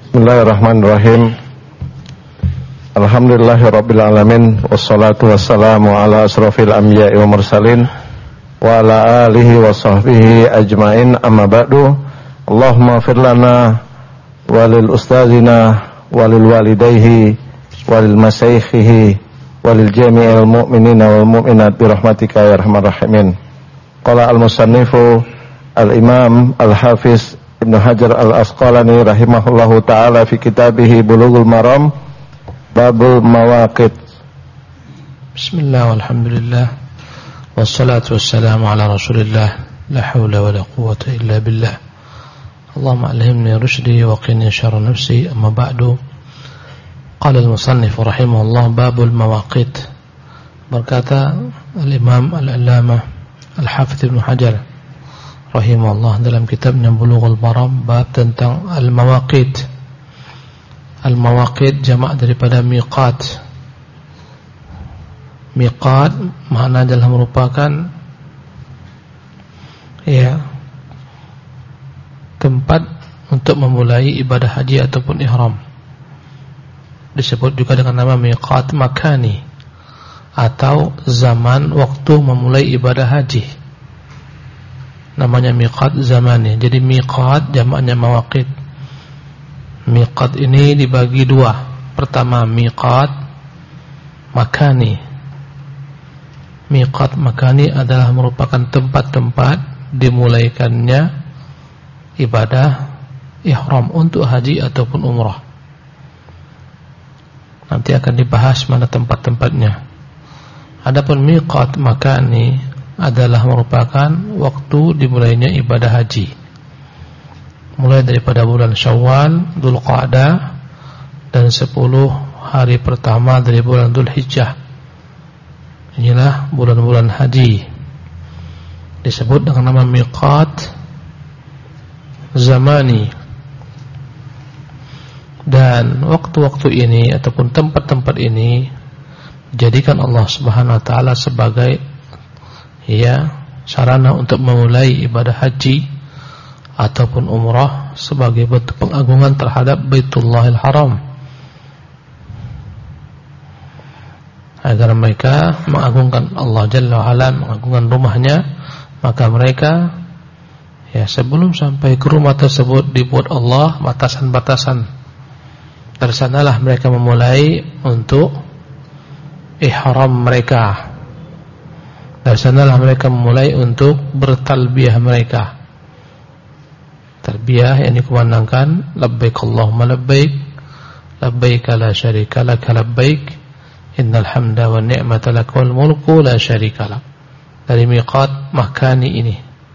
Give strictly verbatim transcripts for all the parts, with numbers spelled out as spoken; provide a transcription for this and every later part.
Bismillahirrahmanirrahim. Alhamdulillahirabbil alamin wassalatu wassalamu ala asrofil anbiya'i wa mursalin wa ala alihi wa sahbihi ajmain, amma ba'du. Allahumma fir lana walil ustazina walil walidayhi walil masyayikhihi walil jami'il mu'minina wal mu'minat birahmatika ya arhamar rahimin. Qala al-musannifu al-imam al-hafiz Ibnu Hajar al-Asqalani rahimahullahu ta'ala fi kitabihi Bulughul Maram babul mawaqit. Bismillah walhamdulillah wassalatu wassalamu ala rasulillah la hawla wa la quwwata illa billah. Allahumma alhimni rushdi wa qini syarra nafsi, amma ba'du. Qala al-musannif rahimahullah babul mawaqit. Berkata al-imam al-allamah al-hafidh Ibnu Hajar rahimahullah dalam kitabnya Bulughul Maram bab tentang al-mawaqit. Al-mawaqit jamak daripada miqat. Miqat makna adalah merupakan ya tempat untuk memulai ibadah haji ataupun ihram. Disebut juga dengan nama miqat makani atau zaman waktu memulai ibadah haji. Namanya miqat zamani. Jadi miqat jamaknya mawaqit. Miqat ini dibagi dua. Pertama miqat makani. Miqat makani adalah merupakan tempat-tempat dimulaikannya ibadah ihram untuk haji ataupun umrah. Nanti akan dibahas mana tempat-tempatnya. Adapun miqat makani adalah merupakan waktu dimulainya ibadah haji, mulai daripada bulan Syawal, Dzulqa'dah, dan sepuluh hari pertama dari bulan Dzulhijjah. Inilah bulan-bulan haji, disebut dengan nama miqat zamani. Dan waktu-waktu ini ataupun tempat-tempat ini dijadikan Allah Subhanahu wa taala sebagai ya sarana untuk memulai ibadah haji ataupun umrah sebagai bentuk pengagungan terhadap Baitullahil Haram, agar mereka mengagungkan Allah Jalla wa Ala, mengagungkan rumahnya. Maka mereka ya sebelum sampai ke rumah tersebut dibuat Allah batasan-batasan. Dari sanalah mereka memulai untuk ihram mereka. Dari sanalah mereka memulai untuk bertalbiyah mereka. Talbiyah yang dikumandangkan labbaik Allahumma labbaik, labbaik la syarika lak labbaik, innal hamda wan ni'mata lak wal mulku la syarika lak. Dari miqat makani ini.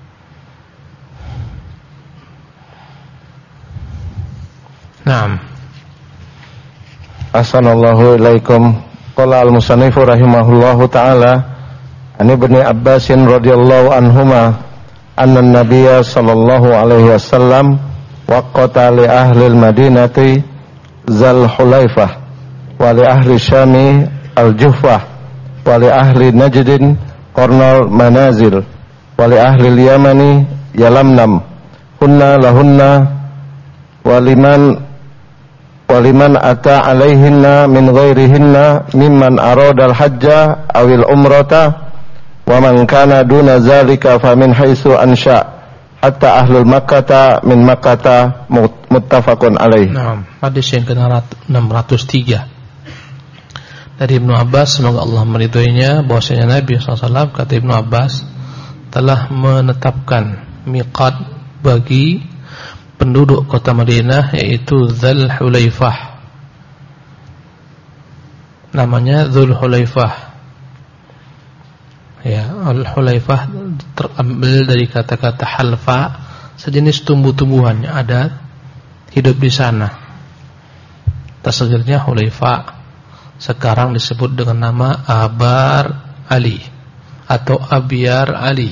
Naam. Assalamualaikum ilaikum. Qala al-musannifu rahimahullahu ta'ala An Ibni Abbasin radhiyallahu anhuma anna an-nabiyya sallallahu alaihi wasallam waqata li ahli al-Madinati Zal Hulaifah wa li ahli Syami al-Juhfah wa li ahli Najdin Qarnal Manazil wa li ahli al-Yamani Yalamnam hunna lahunna wa liman wa liman ata alaihinna min ghairihinna mimman arada al-hajja awil umrata wa man kana duna zalika famin haitsu ansha hatta ahlul makkata min makkata muttafaqun alaih. Naam, hadis yang ke enam ratus tiga dari Ibnu Abbas, semoga Allah meridhoinya, bahwasanya Nabi sallallahu alaihi wasallam, kata Ibnu Abbas, telah menetapkan miqat bagi penduduk kota Madinah, yaitu Dzul Hulaifah. Namanya Dzul Hulaifah. Ya, Al-Hulaifah terambil dari kata-kata halfa, sejenis tumbuh-tumbuhan yang ada hidup di sana. Tasghirnya Hulaifah. Sekarang disebut dengan nama Abar Ali atau Abyar Ali.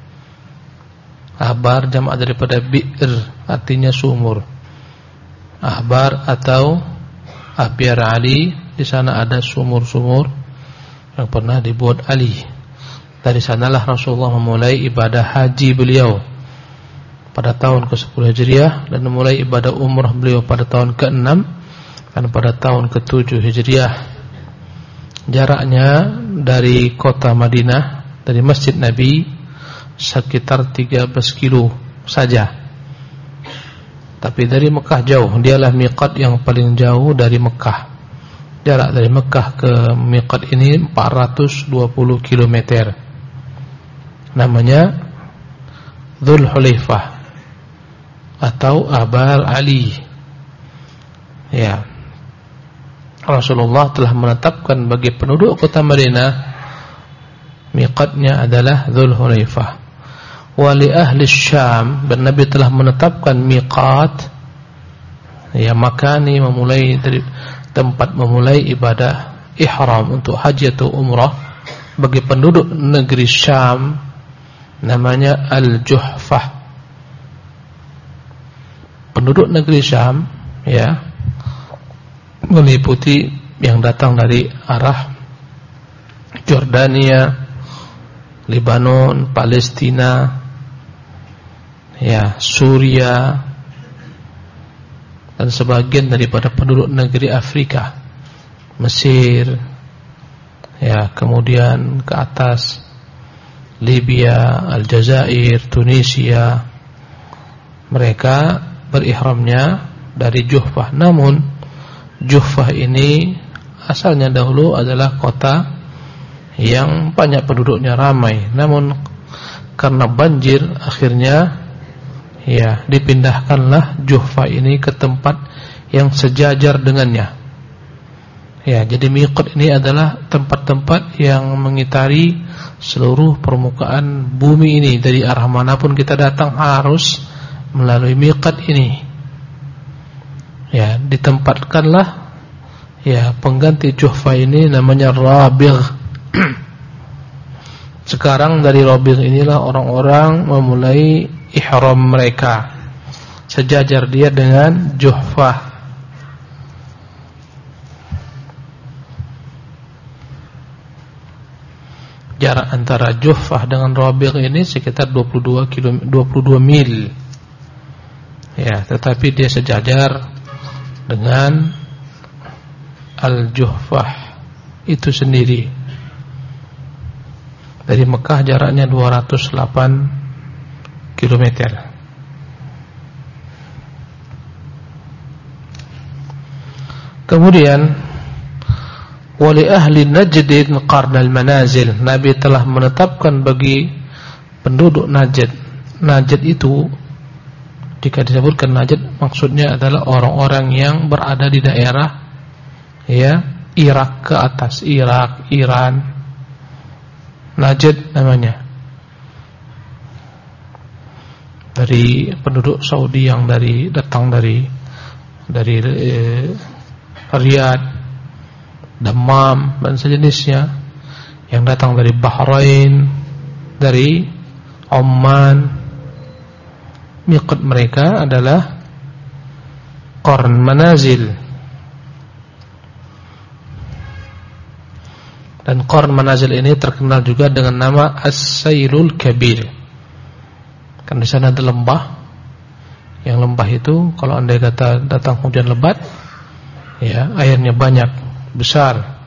Abar jamak daripada bi'r, artinya sumur. Ahbar atau Abyar Ali, di sana ada sumur-sumur yang pernah dibuat Ali. Dari sanalah Rasulullah memulai ibadah haji beliau. pada tahun ke sepuluh Hijriah, dan memulai ibadah umrah beliau pada tahun ke enam dan pada tahun ke tujuh Hijriah. Jaraknya dari kota Madinah, dari Masjid Nabi, sekitar tiga belas kilo saja. Tapi dari Mekah jauh, dialah miqat yang paling jauh dari Mekah. Jarak dari Mekah ke miqat ini empat ratus dua puluh kilometer. Namanya Dzul Hulaifah atau Abar Ali. Ya. Rasulullah telah menetapkan bagi penduduk kota Madinah miqatnya adalah Dzul Hulaifah. Wali ahli Syam, dan Nabi telah menetapkan miqat, ya, makani, memulai dari tempat memulai ibadah ihram untuk haji atau umrah bagi penduduk negeri Syam, namanya Al-Juhfah. Penduduk negeri Syam, ya, meliputi yang datang dari arah Jordania, Lebanon, Palestina, ya, Suria, dan sebagian daripada penduduk negeri Afrika, Mesir, ya, kemudian ke atas Libya, Aljazair, Tunisia. Mereka berihramnya dari Juhfah. Namun Juhfah ini asalnya dahulu adalah kota yang banyak penduduknya, ramai. Namun karena banjir, akhirnya, ya, dipindahkanlah Juhfah ini ke tempat yang sejajar dengannya. Ya, jadi miqat ini adalah tempat-tempat yang mengitari seluruh permukaan bumi ini. Dari arah manapun kita datang harus melalui miqat ini. Ya, ditempatkanlah, ya, pengganti Juhfah ini namanya Rabigh. Sekarang dari Rabigh inilah orang-orang memulai ihram mereka, sejajar dia dengan Juhfah. Jarak antara Juhfah dengan Rabigh ini sekitar dua puluh dua kilometer, dua puluh dua mil. Ya, tetapi dia sejajar dengan Al-Juhfah itu sendiri. Dari Mekah jaraknya dua ratus delapan kilometer. Kemudian wali ahli Najdin qarnal manazil, Nabi telah menetapkan bagi penduduk Najd. Najd itu, jika disebutkan Najd, maksudnya adalah orang-orang yang berada di daerah, ya, Irak ke atas, Irak, Iran. Najd namanya. Dari penduduk Saudi yang dari datang dari dari eh, Riyadh, Dammam dan sejenisnya, yang datang dari Bahrain, dari Oman. Miqat mereka adalah Qarn Manazil. Dan Qarn Manazil ini terkenal juga dengan nama As-Sailul Kabir. Kan di sana ada lembah. Yang lembah itu kalau andai kata datang hujan lebat, ya, airnya banyak, besar.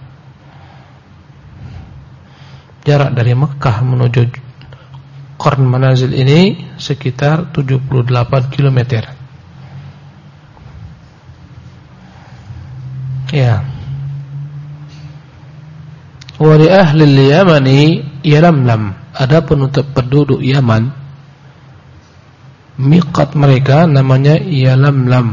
Jarak dari Mekah menuju Qarn Manazil ini sekitar tujuh puluh delapan kilometer. Ya. Wa li ahli al-Yamani Yalamlam. Adapun untuk penduduk Yaman, miqat mereka namanya Yalamlam.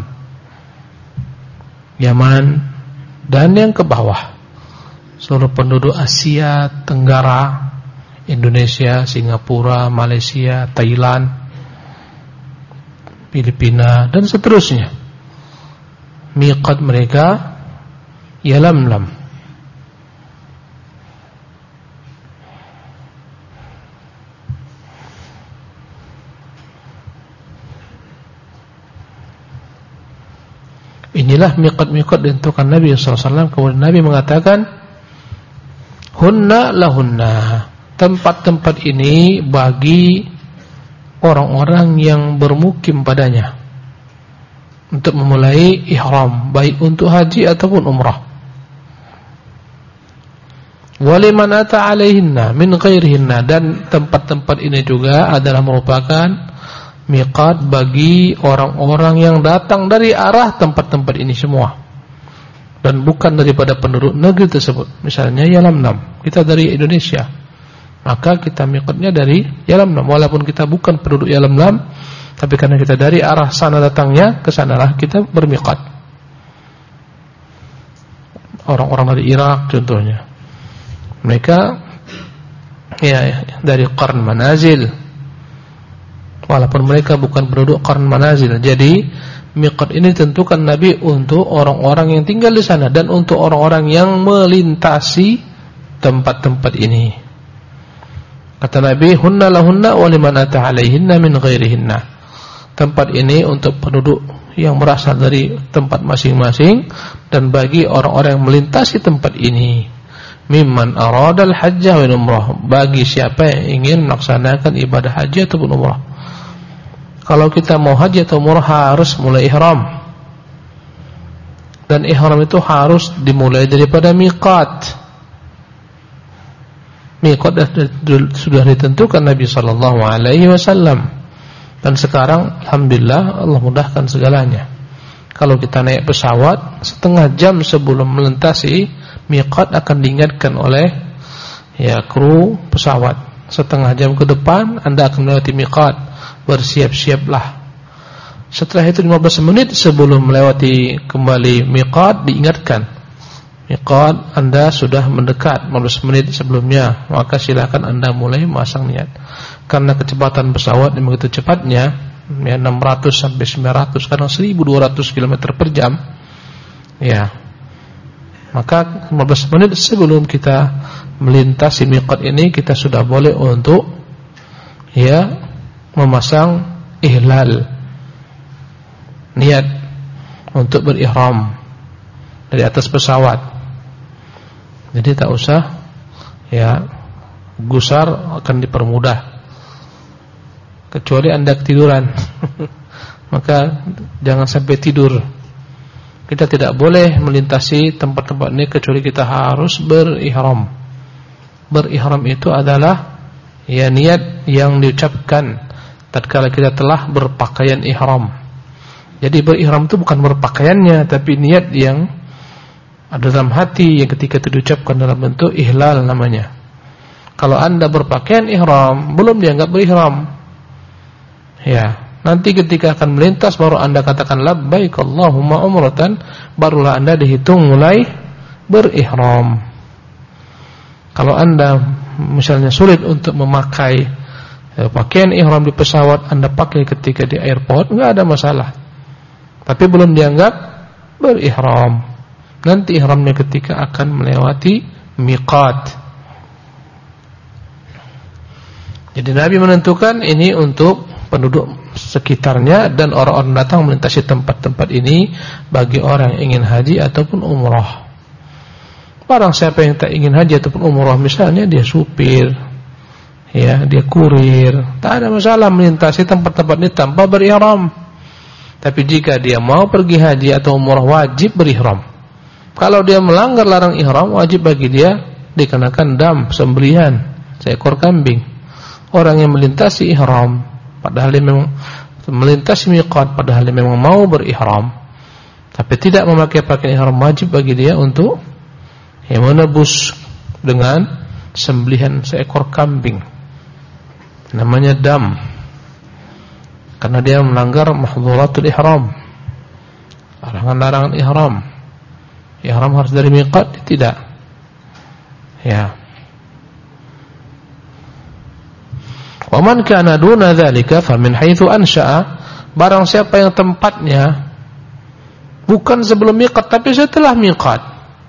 Yaman dan yang ke bawah, seluruh penduduk Asia Tenggara, Indonesia, Singapura, Malaysia, Thailand, Filipina dan seterusnya. Miqat mereka Yalamlam. Inilah miqat-miqat ditentukan Nabi sallallahu alaihi wasallam. Kemudian Nabi mengatakan, hunna lahunna, tempat-tempat ini bagi orang-orang yang bermukim padanya untuk memulai ihram, baik untuk haji ataupun umrah. Waliman ata alaihinna min ghairihinna, dan tempat-tempat ini juga adalah merupakan miqat bagi orang-orang yang datang dari arah tempat-tempat ini semua dan bukan daripada penduduk negeri tersebut. Misalnya Yalamlam, kita dari Indonesia, maka kita miqatnya dari Yalamlam, walaupun kita bukan penduduk Yalamlam, tapi karena kita dari arah sana datangnya, ke sanalah kita bermiqat. Orang-orang dari Irak contohnya, mereka ya dari Qarn Manazil, walaupun mereka bukan penduduk Qarn Manazil. Jadi miqat ini ditentukan Nabi untuk orang-orang yang tinggal di sana dan untuk orang-orang yang melintasi tempat-tempat ini. Kata Nabi, hunna lahunna wa liman ata alaihinna min ghairihinna. Tempat ini untuk penduduk yang berasal dari tempat masing-masing dan bagi orang-orang yang melintasi tempat ini. Mimman aradal hajjah wal umrah, bagi siapa yang ingin melaksanakan ibadah haji ataupun umrah. Kalau kita mau haji atau umrah harus mulai ihram. Dan ihram itu harus dimulai daripada miqat. Miqat sudah ditentukan Nabi sallallahu alaihi wasallam. Dan sekarang alhamdulillah Allah mudahkan segalanya. Kalau kita naik pesawat, setengah jam sebelum melintasi miqat akan diingatkan oleh ya kru pesawat. Setengah jam ke depan Anda akan melewati miqat, bersiap-siaplah. Setelah itu lima belas menit sebelum melewati kembali miqat diingatkan, miqat Anda sudah mendekat lima belas menit sebelumnya, maka silakan Anda mulai masang niat. Karena kecepatan pesawat yang begitu cepatnya, ya enam ratus sampai sembilan ratus, kadang seribu dua ratus kilometer per jam. Ya. Maka lima belas menit sebelum kita melintasi miqat ini, kita sudah boleh untuk ya memasang ihlal, niat untuk berihram dari atas pesawat. Jadi tak usah ya gusar, akan dipermudah. Kecuali Anda ketiduran maka jangan sampai tidur. Kita tidak boleh melintasi tempat-tempat ini kecuali kita harus berihram. Berihram itu adalah ya niat yang diucapkan tatkala kita telah berpakaian ihram. Jadi berihram itu bukan berpakaiannya, tapi niat yang ada dalam hati yang ketika itu diucapkan dalam bentuk ihlal namanya. Kalau Anda berpakaian ihram belum dianggap berihram. Ya, nanti ketika akan melintas baru Anda katakan labbaik Allahumma umratan, barulah Anda dihitung mulai berihram. Kalau Anda misalnya sulit untuk memakai eh, pakaian ihram di pesawat, Anda pakai ketika di airport, enggak ada masalah. Tapi belum dianggap berihram. Nanti ihramnya ketika akan melewati miqat. Jadi Nabi menentukan ini untuk penduduk sekitarnya dan orang-orang datang melintasi tempat-tempat ini bagi orang yang ingin haji ataupun umrah. Barang siapa yang tak ingin haji ataupun umrah, misalnya dia supir, ya, dia kurir, tak ada masalah melintasi tempat-tempat ini tanpa berihram. Tapi jika dia mau pergi haji atau umrah, wajib berihram. Kalau dia melanggar larang ihram, wajib bagi dia dikenakan dam, sembelihan seekor kambing. Orang yang melintasi ihram padahal dia memang melintasi miqat, padahal dia memang mau berihram, tapi tidak memakai pakaian ihram, wajib bagi dia untuk yang menebus dengan sembelihan seekor kambing, namanya dam, karena dia melanggar mahdhuratul ihram, larangan-larangan ihram. Ihram harus dari miqat, tidak. Ya. Wa man kana duna dzalika famin haitsu ansha'a, barang siapa yang tempatnya bukan sebelum miqat tapi setelah miqat.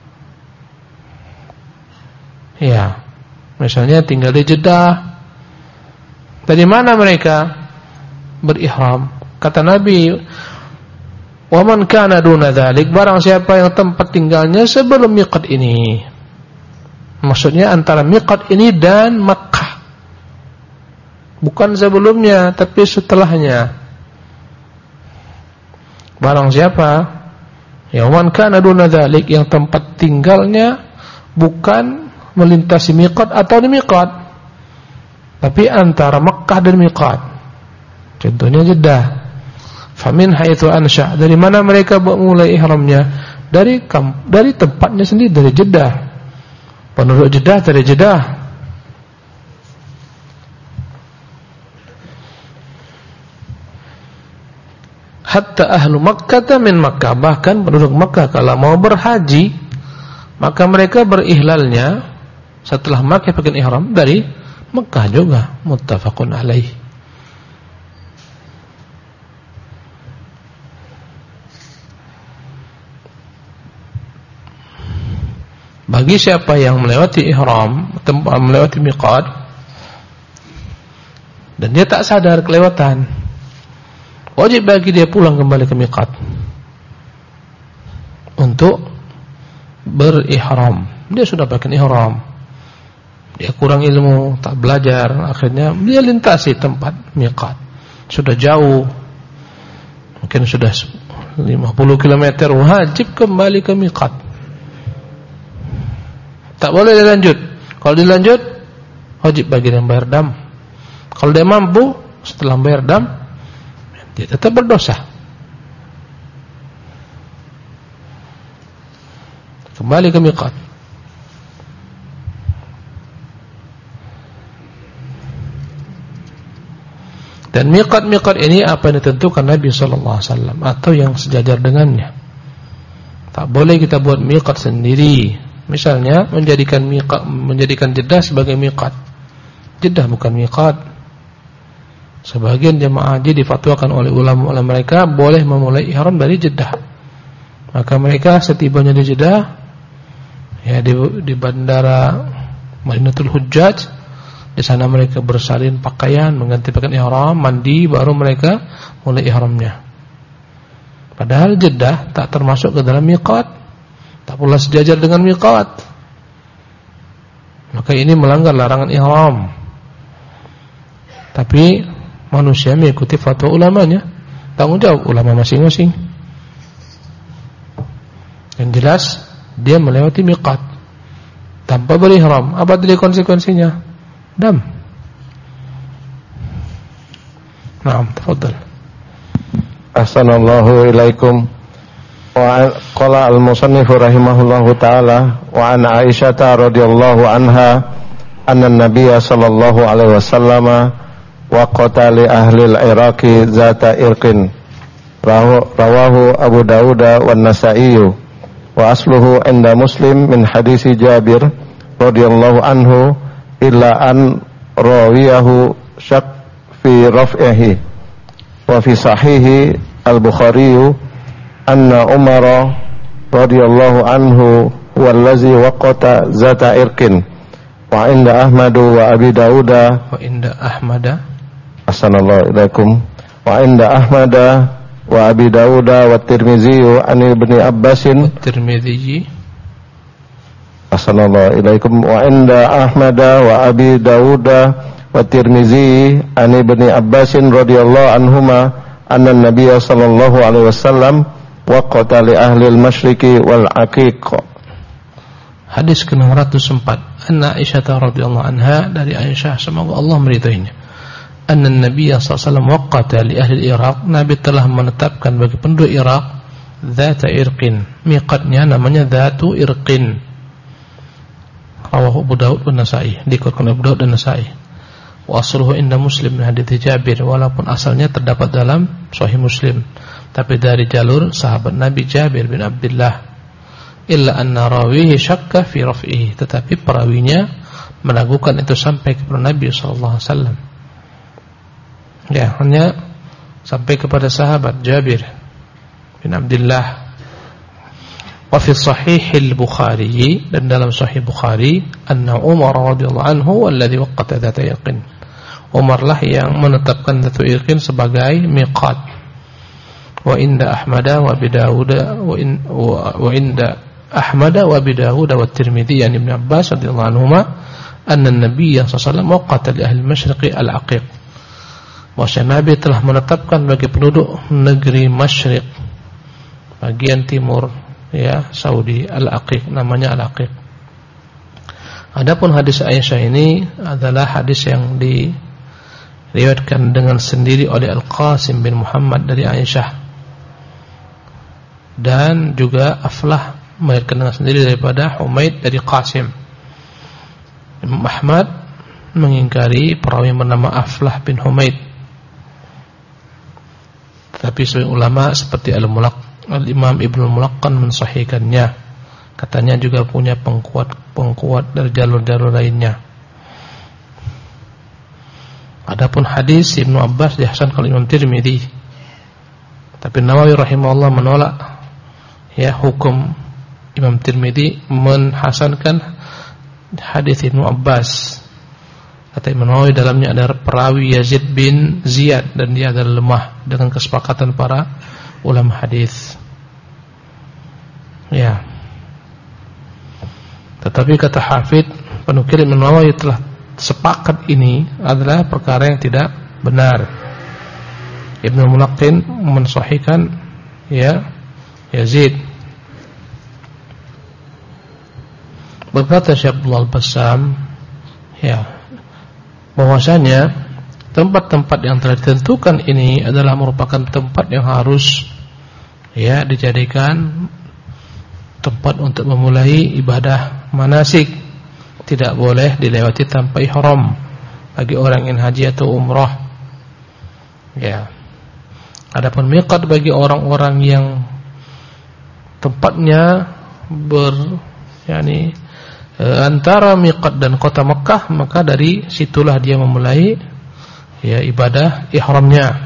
Ya. Misalnya tinggal di Jeddah. Dari mana mereka berihram? Kata Nabi, wa man kana duna dzalik, barang siapa yang tempat tinggalnya sebelum miqat ini. Maksudnya antara miqat ini dan Makkah. bukan sebelumnya tapi setelahnya. Barang siapa yang man kana duna dzalik, yang tempat tinggalnya bukan melintasi miqat atau di miqat, tapi antara Mekkah dan miqat. Contohnya Jeddah. Famin haitsu ansha, dari mana mereka mulai ihramnya? Dari dari tempatnya sendiri, dari Jeddah. Penduduk Jeddah dari Jeddah. Hatta ahlu Makkah min Makkah, bahkan penduduk Makkah kalau mau berhaji maka mereka berihlalnya setelah Makkah pakai ihram dari Makkah juga. Muttafaqun alaih. Bagi siapa yang melewati ihram, tempat melewati miqat, dan dia tak sadar kelewatan, wajib bagi dia pulang kembali ke miqat untuk berihram. Dia sudah pakai ihram, dia kurang ilmu, tak belajar, akhirnya dia lintasi tempat miqat. Sudah jauh, mungkin sudah lima puluh kilometer, wajib kembali ke miqat. Tak boleh dilanjut. Kalau dilanjut, wajib bagi dia bayar dam. Kalau dia mampu, setelah bayar dam, dia tetap berdosa. Kembali ke miqat. Dan miqat-miqat ini apa yang ditentukan Nabi sallallahu alaihi wasallam atau yang sejajar dengannya. Tak boleh kita buat miqat sendiri. Misalnya menjadikan miqat, menjadikan Jeddah sebagai miqat. Jeddah bukan miqat. Sebagian jemaah haji difatwakan oleh ulama-ulama mereka boleh memulai ihram dari Jeddah. Maka mereka setibanya di Jeddah, ya di, di bandara Madinatul Hujjaj, di sana mereka bersalin pakaian, mengganti pakaian ihram, mandi, baru mereka mulai ihramnya. Padahal Jeddah tak termasuk ke dalam miqat, tak pula sejajar dengan miqat. Maka ini melanggar larangan ihram. Tapi manusia mengikuti fatwa ulamanya, tanggung jawab ulama masing-masing. Yang jelas dia melewati miqat tanpa berihram. Apa tadi konsekuensinya? Dam. Naam, tafadhal. Ahsanallahu ilaikum. Wa qala al-musannif rahimahullahu taala wa an Aisyah radhiyallahu anha anna an-nabiy sallallahu alaihi wasallam waqata li ahli al-Iraqi zata irqin rawahu Abu Dawud wa Nasa'i wa asluhu inda Muslim min hadisi Jabir radhiyallahu anhu illa an rawiyahu syak fi raf'ihi wa fi sahihi al-Bukhari anna Umar radhiyallahu anhu wallazi waqata zata irqin wa inda Ahmad wa Abi Dawud wa inda Ahmad Assalamualaikum ilaikum wa inda Ahmad wa Abi Dawud wa Tirmizi an Ibnu Abbasin Tirmizi Assalamualaikum ilaikum wa inda Ahmad wa Abi Dawud wa Tirmizi an Ibnu Abbasin radhiyallahu anhuma anna an-nabiy sallallahu alaihi wasallam waqata li ahli al-masyriqi wal aqiq. Hadis ke enam ratus empat. Anna Aisyah radhiyallahu anha, dari Aisyah semoga Allah meridainya. Anna Nabi sallallahu alaihi wasallam waqata li ahli al-Iraq, Nabi telah menetapkan bagi penduduk Irak dzata irqin. Miqatnya namanya dzatu irqin. Rawahu Abu Dawud dan Nasa'i, dikutip Abu Dawud dan Nasa'i. Wa asluhu inda Muslim min hadits Jabir, walaupun asalnya terdapat dalam Sahih Muslim, tapi dari jalur sahabat Nabi Jabir bin Abdullah. Illa anna rawihi syakka fi raf'ihi, tetapi perawinya meragukan itu sampai kepada Nabi sallallahu alaihi wasallam. Ya, hanya sampai kepada sahabat Jabir bin Abdullah. Wa fi sahih al-Bukhari, dan dalam Sahih Bukhari, anna Umar radhiyallahu anhu alladhi waqata dzata yaqin. Umar lah yang menetapkan dzatu yaqin sebagai miqat. Wa inda Ahmad wa Abi Dawud wa in wa inda Ahmad wa Abi Dawud wa Tirmidzi an Ibnu Abbas radhiyallahu anhuma anna an-nabiy sallallahu alaihi wasallam waqata li ahli al-masyriq al-aqiq. bahwa Nabi telah menetapkan bagi penduduk negeri Masyriq, bagian timur, ya, Saudi, Al-Aqiq, namanya Al-Aqiq. Adapun hadis Aisyah ini adalah hadis yang diriwayatkan dengan sendiri oleh Al-Qasim bin Muhammad dari Aisyah, dan juga Aflah meriwayatkan dengan sendiri daripada Humaid dari Qasim. Imam Ahmad mengingkari perawi yang bernama Aflah bin Humaid, tetapi sebagian ulama seperti Al-Mulaq, Al-Imam Ibnu Mulaqqan mensahihkannya. Katanya juga punya pengkuat-pengkuat dari jalur-jalur lainnya. Adapun hadis Ibnu Abbas dihasankan oleh Imam Tirmidzi, tapi Nawawi rahimahullah menolak, ya, hukum Imam Tirmidzi menhasankan hadis Ibnu Abbas. Kata Imam Nawawi, dalamnya ada perawi Yazid bin Ziyad dan dia adalah lemah dengan kesepakatan para ulama hadis. Ya. Tetapi kata Hafidz, penukil Imam Nawawi telah sepakat ini adalah perkara yang tidak benar. Ibnu Mulaqqin mensahihkan, ya, Yazid. Berkata Syekh Abdullah Al-Bassam, ya, bahwasanya tempat-tempat yang telah ditentukan ini adalah merupakan tempat yang harus, ya, dijadikan tempat untuk memulai ibadah manasik. Tidak boleh dilewati tanpa ihram bagi orang yang haji atau umrah, ya. Adapun miqat bagi orang-orang yang tempatnya ber yakni e, antara miqat dan kota Mekah, maka dari situlah dia memulai, ya, ibadah ihramnya.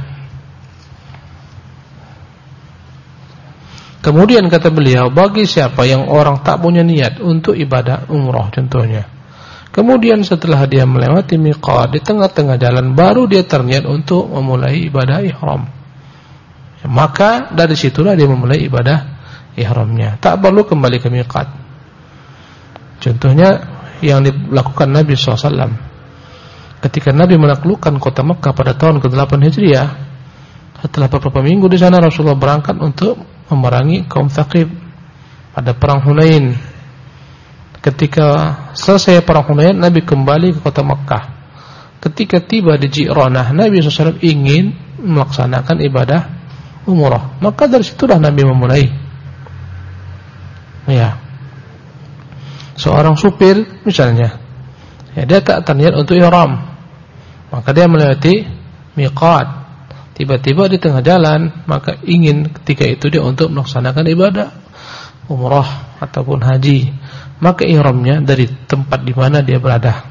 Kemudian kata beliau, bagi siapa yang orang tak punya niat untuk ibadah umrah contohnya, kemudian setelah dia melewati miqat di tengah-tengah jalan baru dia terniat untuk memulai ibadah ihram, maka dari situlah dia memulai ibadah ihramnya, tak perlu kembali ke miqat. Contohnya yang dilakukan Nabi shallallahu alaihi wasallam ketika Nabi menaklukkan kota Mekah pada tahun kedelapan Hijriah. Setelah beberapa minggu di sana, Rasulullah berangkat untuk memerangi kaum Tsaqif pada perang Hunain. Ketika selesai perang Hunain, Nabi kembali ke kota Mekah. Ketika tiba di Ji'ranah, Nabi shallallahu alaihi wasallam ingin melaksanakan ibadah umrah, maka dari situlah Nabi memulai. Ya, seorang supir misalnya, ya, dia tak terniat untuk ihram, maka dia melewati miqat. Tiba-tiba di tengah jalan, maka ingin ketika itu dia untuk melaksanakan ibadah umrah ataupun haji, maka ihramnya dari tempat di mana dia berada.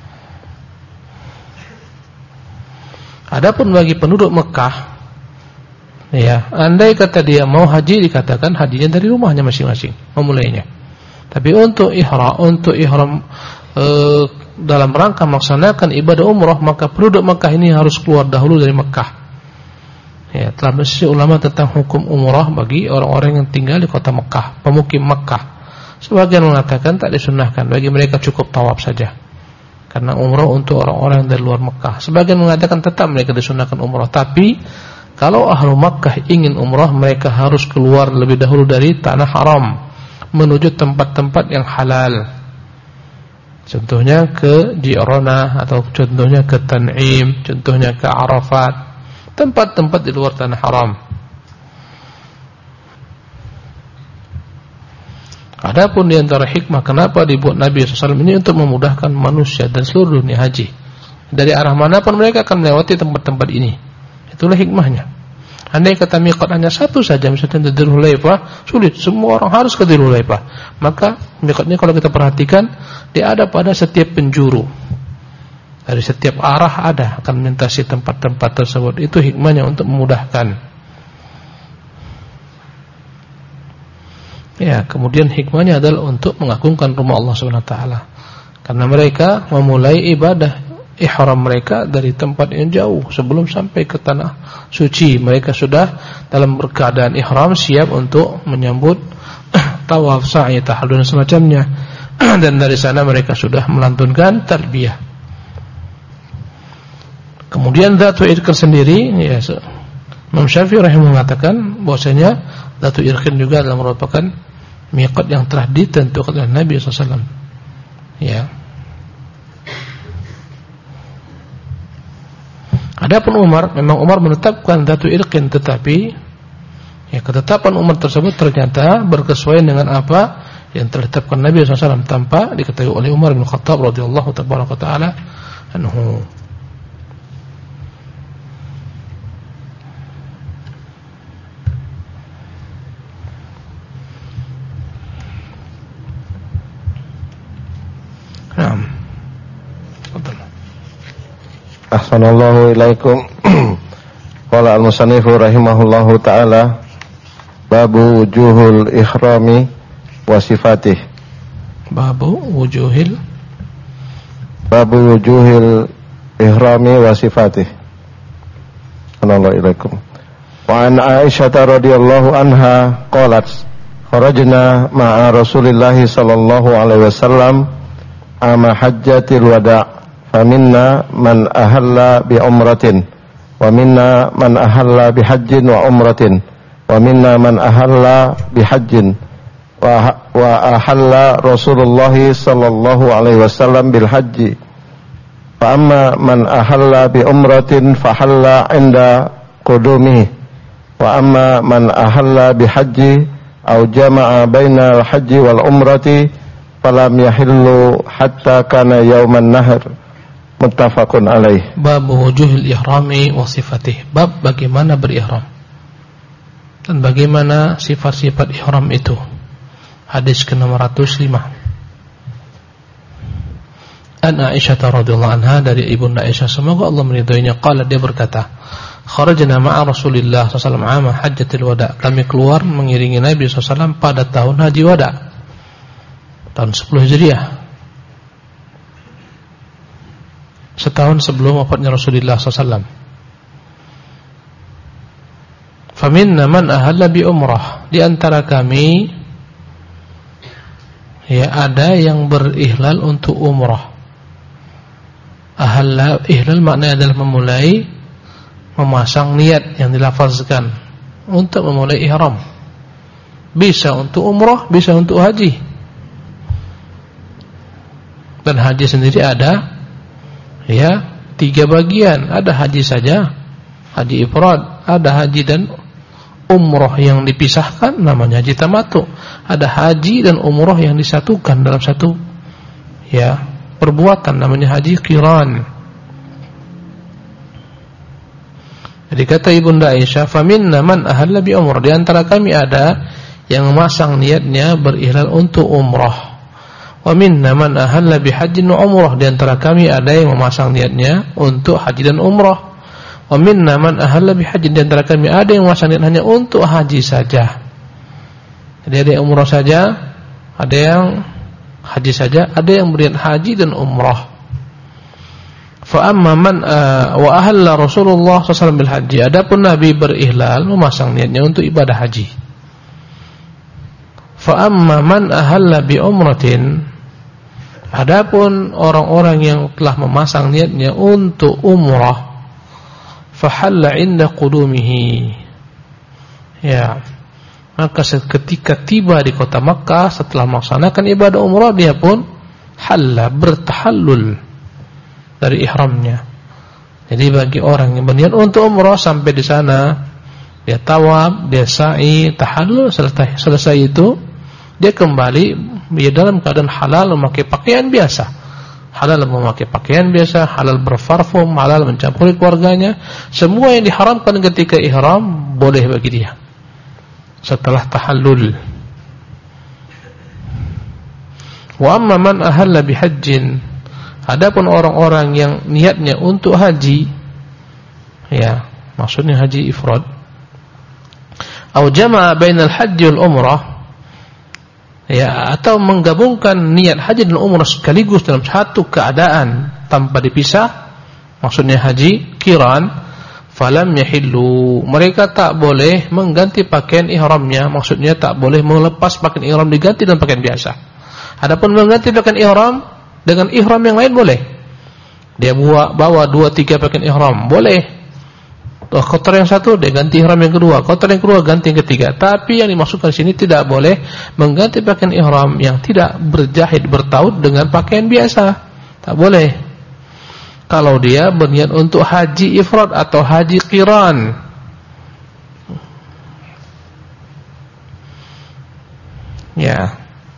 Adapun bagi penduduk Mekah, ya, andai kata dia mau haji, dikatakan hajinya dari rumahnya masing-masing memulainya. Tapi untuk ihram, untuk ihram e, dalam rangka melaksanakan ibadah umrah, maka penduduk Mekah ini harus keluar dahulu dari Mekah. Ya, telah berselisih ulama tentang hukum umrah bagi orang-orang yang tinggal di kota Mekah, pemukim Mekah. Sebagian mengatakan tak disunnahkan, bagi mereka cukup tawaf saja, karena umrah untuk orang-orang dari luar Mekah. Sebagian mengatakan tetap mereka disunnahkan umrah, tapi kalau ahlu Mekah ingin umrah, mereka harus keluar lebih dahulu dari tanah haram menuju tempat-tempat yang halal. Contohnya ke Ji'ranah, atau contohnya ke Tan'im, contohnya ke Arafat, tempat-tempat di luar tanah haram. Adapun di antara hikmah kenapa dibuat Nabi shallallahu alaihi wasallam ini untuk memudahkan manusia dan seluruh dunia haji, dari arah manapun mereka akan melewati tempat-tempat ini. Itulah hikmahnya. Andai kata miqat hanya satu saja, misalnya Dzul Hulaifah, sulit, semua orang harus ke Dzul Hulaifah. Maka miqatnya kalau kita perhatikan, dia ada pada setiap penjuru, dari setiap arah ada, akan melintasi tempat-tempat tersebut. Itu hikmahnya untuk memudahkan. Ya, kemudian hikmahnya adalah untuk mengagungkan rumah Allah Subhanahu wa taala. Karena mereka memulai ibadah ihram mereka dari tempat yang jauh, sebelum sampai ke tanah suci mereka sudah dalam keadaan ihram, siap untuk menyambut tawaf, sa'i, tahallul dan semacamnya. Dan dari sana mereka sudah melantunkan talbiyah. Kemudian dzatu irqin sendiri, ya, Imam Syafi'i rahimahullah mengatakan bahwasanya dzatu irqin juga adalah merupakan miqat yang telah ditentukan oleh Nabi sallallahu alaihi wasallam. Ya. Adapun Umar, memang Umar menetapkan dzatu irqin, tetapi ya ketetapan Umar tersebut ternyata berkesesuaian dengan apa yang telah ditetapkan Nabi sallallahu alaihi wasallam tanpa diketahui oleh Umar bin Khattab radhiyallahu taala anhu. Naam. Ahsanallahu ilaikum. Qala al-musannifu rahimahullahu ta'ala babu wujuhul ikhrami wa sifatih. Babu wujuhil Babu wujuhil ihrami wa sifatih. Assalamualaikum ilaikum. Wa an Aisyah radhiyallahu anha qalat kharajna ma'a Rasulillah sallallahu alaihi wasallam ama hajjatil wada' faminna man ahalla bi umratin wa minna man ahalla bi hajjin wa umratin wa minna man ahalla bi hajjin wa wa ahalla Rasulullah sallallahu alaihi wasallam bil hajji fa amma man ahalla bi umratin fa halla inda qudumihi wa amma man ahalla bi hajji aw jama'a bainal hajji wal umrati falam yahillu hatta kana yauman nahr. Muttafaqun alaih. Bab wujuhil ihrami wa sifatih. Bab bagaimana berihram dan bagaimana sifat-sifat ihram itu. Hadis ke enam ratus lima. An Aisyah radhiyallahu anha, dari ibunda Aisyah semoga Allah meridhoinya, qala, dia berkata, kharajna ma'a Rasulillah sallallahu alaihi wasallam 'ama hajjatil wada'. Kami keluar mengiringi Nabi sallallahu alaihi wasallam pada tahun haji wada, tahun sepuluh Hijriah, setahun sebelum wafatnya Rasulullah sallallahu alaihi wasallam. Faminna man ahalla bi umrah, di antara kami ya ada yang berihlal untuk umrah. Ahalla, ihlal maknanya adalah memulai, memasang niat yang dilafazkan untuk memulai ihram. Bisa untuk umrah, bisa untuk haji. Dan haji sendiri ada ya tiga bagian. Ada haji saja, haji ifrad, ada haji dan umrah yang dipisahkan, namanya haji tamattu. Ada haji dan umrah yang disatukan dalam satu ya perbuatan, namanya haji qiran. Jadi kata ibunda Aisyah, faminna man ahalla bi umrah, di antara kami ada yang memasang niatnya berihlal untuk umrah. Wa minna man ahalla bi hajjin wa umrah, di antara kami ada yang memasang niatnya untuk haji dan umrah. Wa minna man ahalla bi hajjin, di antara kami ada yang memasang niat hanya untuk haji saja. Jadi ada yang umrah saja, ada yang haji saja, ada yang beriat haji dan umrah. Fa amma man uh, wa ahalla Rasulullah sallallahu alaihi wasallam bil haji, adapun Nabi berihlal memasang niatnya untuk ibadah haji. Fa amma man ahalla bi umratin, adapun orang-orang yang telah memasang niatnya untuk umrah, fa halla inda qudumihi, ya, maka ketika tiba di kota Makkah setelah melaksanakan ibadah umrah, dia pun halla, bertahallul dari ihramnya. Jadi bagi orang yang berniat untuk umrah sampai di sana, dia tawaf, dia sa'i, tahallul, selesai selesai itu dia kembali dia dalam keadaan halal memakai pakaian biasa. Halal memakai pakaian biasa, halal berparfum, halal mencampuri keluarganya. Semua yang diharamkan ketika ihram boleh bagi dia setelah tahallul. Wa amma man ahalla bihajjin, adapun orang-orang yang niatnya untuk haji, ya, maksudnya haji ifrad, atau jama'a bainal hajji wal umrah, ya, atau menggabungkan niat haji dan umrah sekaligus dalam satu keadaan tanpa dipisah, maksudnya haji qiran, falam yahillu, mereka tak boleh mengganti pakaian ihramnya, maksudnya tak boleh melepas pakaian ihram diganti dengan pakaian biasa. Adapun mengganti pakaian ihram dengan ihram yang lain boleh. Dia bawa, bawa dua tiga pakaian ihram, boleh. Kotor yang satu, dia ganti ihram yang kedua. Kotor yang kedua, ganti yang ketiga. Tapi yang dimaksudkan di sini tidak boleh mengganti pakaian ihram yang tidak berjahit, bertaut dengan pakaian biasa. Tak boleh. Kalau dia berniat untuk haji ifrad atau haji qiran. Ya.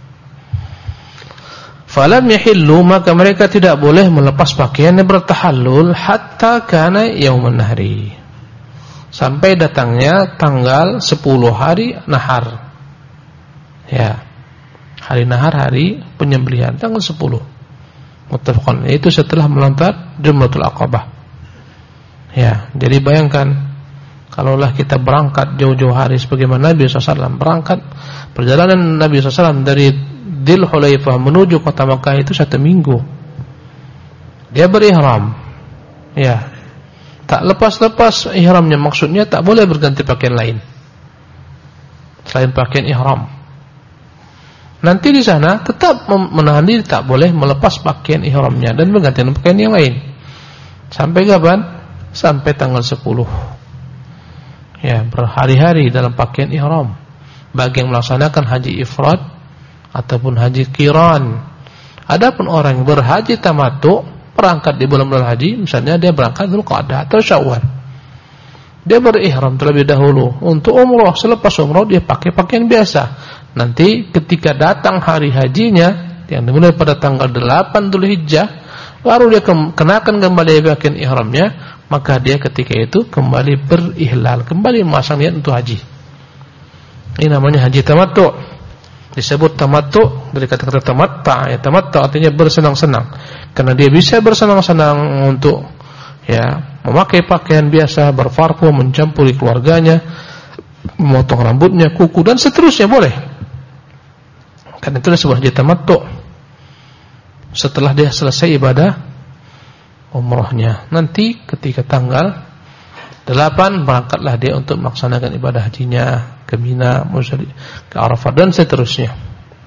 Falam yahillu, maka mereka tidak boleh melepas pakaian yang bertahallul hatta kana yaumun nahri, sampai datangnya tanggal sepuluh hari nahar. Ya. Hari nahar, hari penyembelihan, tanggal sepuluh. Muttafaqun, itu setelah melontar Jamratul Aqabah. Ya, jadi bayangkan kalaulah kita berangkat jauh-jauh hari sebagaimana Nabi sallallahu alaihi wasallam berangkat, perjalanan Nabi sallallahu alaihi wasallam dari Dzul Hulaifah menuju kota Makkah itu satu minggu. Dia berihram. Ya. Tak lepas-lepas ihramnya, maksudnya tak boleh berganti pakaian lain selain pakaian ihram. Nanti di sana tetap menahan diri, tak boleh melepas pakaian ihramnya dan berganti pakaian yang lain. Sampai kapan? Sampai tanggal sepuluh. Ya, berhari-hari dalam pakaian ihram. Bagi yang melaksanakan haji ifrad ataupun haji qiran. Adapun orang yang berhaji tamattu, berangkat di bulan-bulan haji, misalnya dia berangkat Dzulqa'dah atau Syawal, dia berihram terlebih dahulu untuk umrah. Selepas umrah dia pakai pakaian biasa. Nanti ketika datang hari hajinya yang dimulai pada tanggal delapan Dzulhijjah, baru dia kenakan kembali pakaian ihramnya. Maka dia ketika itu kembali berihlal, kembali memasang niat untuk haji. Ini namanya haji tamattu. Disebut tamattu dari kata-kata tamatta. Ya, tamatta artinya bersenang-senang. Karena dia bisa bersenang-senang untuk ya memakai pakaian biasa, berparfum, mencampuri keluarganya, memotong rambutnya, kuku dan seterusnya boleh. Karena itu disebut haji tamattu. Setelah dia selesai ibadah umrahnya, nanti ketika tanggal delapan berangkatlah dia untuk melaksanakan ibadah hajinya ke Mina, Muzdalifah, ke Arafah dan seterusnya.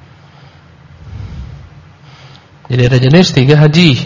Jadi ada jenis tiga haji.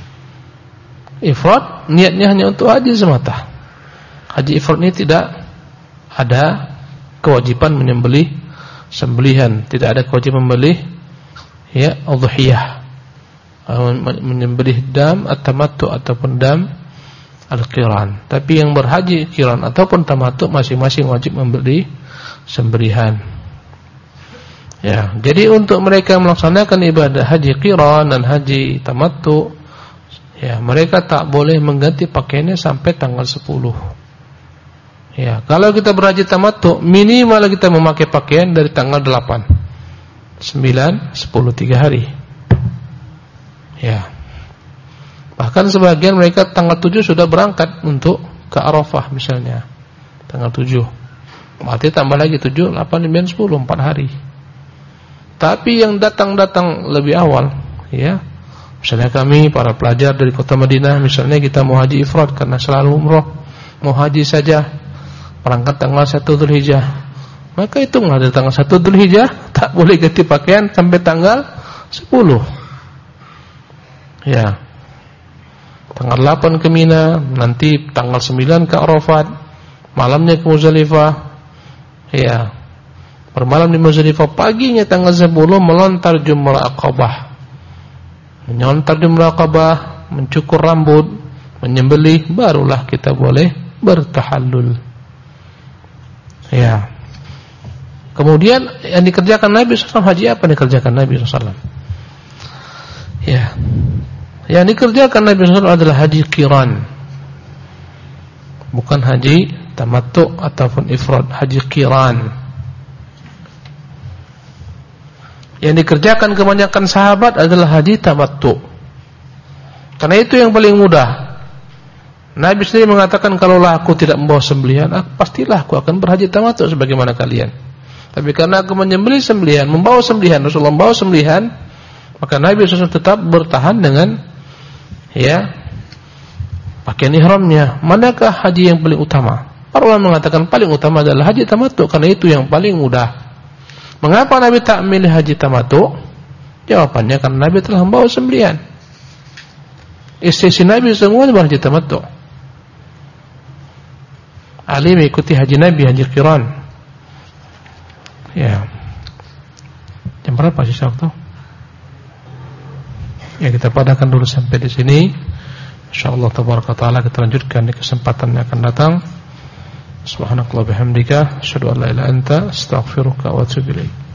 Ifrad niatnya hanya untuk haji semata. Haji ifrad ini tidak ada kewajiban menyembelih sembelihan, tidak ada kewajiban membeli ya udhiyah, menyembelih dam at-tamattu ataupun dam al-qiran. Tapi yang berhaji qiran ataupun tamattu masing-masing wajib membeli sembelihan. Ya, jadi untuk mereka melaksanakan ibadah haji qiran dan haji tamattu, ya, mereka tak boleh mengganti pakaiannya sampai tanggal sepuluh. Ya, kalau kita berhaji tamattu, minimal kita memakai pakaian dari tanggal delapan, sembilan, sepuluh, tiga hari. Ya. Bahkan sebagian mereka tanggal tujuh sudah berangkat untuk ke Arafah misalnya. Tanggal tujuh. Berarti tambah lagi tujuh, delapan, sembilan, sepuluh, empat hari. Tapi yang datang-datang lebih awal, ya. Misalnya kami para pelajar dari kota Madinah, misalnya kita mau haji ifrad karena selalu umrah, mau haji saja, berangkat tanggal satu Dzulhijjah. Maka hitunglah dari tanggal satu Dzulhijjah, tak boleh ganti pakaian sampai tanggal sepuluh. Ya. Tanggal delapan ke Mina, nanti tanggal sembilan ke Arafat, malamnya ke Muzdalifah. Ya. Bermalam di Muzdalifah, paginya tanggal sepuluh melontar Jamratul Aqabah. Menyontar Jamratul Aqabah, mencukur rambut, menyembelih, barulah kita boleh bertahallul. Ya. Kemudian yang dikerjakan Nabi sallallahu alaihi wasallam, haji apa yang dikerjakan Nabi sallallahu alaihi wasallam? Ya. Yang dikerjakan Nabi sallallahu alaihi wasallam adalah haji qiran. Bukan haji tamattu ataupun ifrad, haji qiran. Yang dikerjakan kebanyakan sahabat adalah haji tamattu. Karena itu yang paling mudah. Nabi sendiri mengatakan, kalaulah aku tidak membawa sembelihan, aku, pastilah aku akan berhaji tamattu sebagaimana kalian. Tapi karena aku menyembelih sembelihan, membawa sembelihan, Rasulullah membawa sembelihan, maka Nabi shallallahu alaihi wasallam tetap bertahan dengan ya pakaian ihramnya. Manakah haji yang paling utama? Para ulama mengatakan paling utama adalah haji tamattu, karena itu yang paling mudah. Mengapa Nabi tak memilih haji tamattu? Jawabannya karena Nabi telah membawa sembelihan. Istri Nabi semua berhaji tamattu. Ali mengikuti haji Nabi, haji qiran. Ya. Jam berapa sih waktu? Ya, kita padakan dulu sampai di sini. Insyaallah tabaraka taala kita lanjutkan di kesempatan yang akan datang. Subhanakallah bihamdika, asyhadu an la ilaha illa anta, astaghfiruka wa atubu ilaik.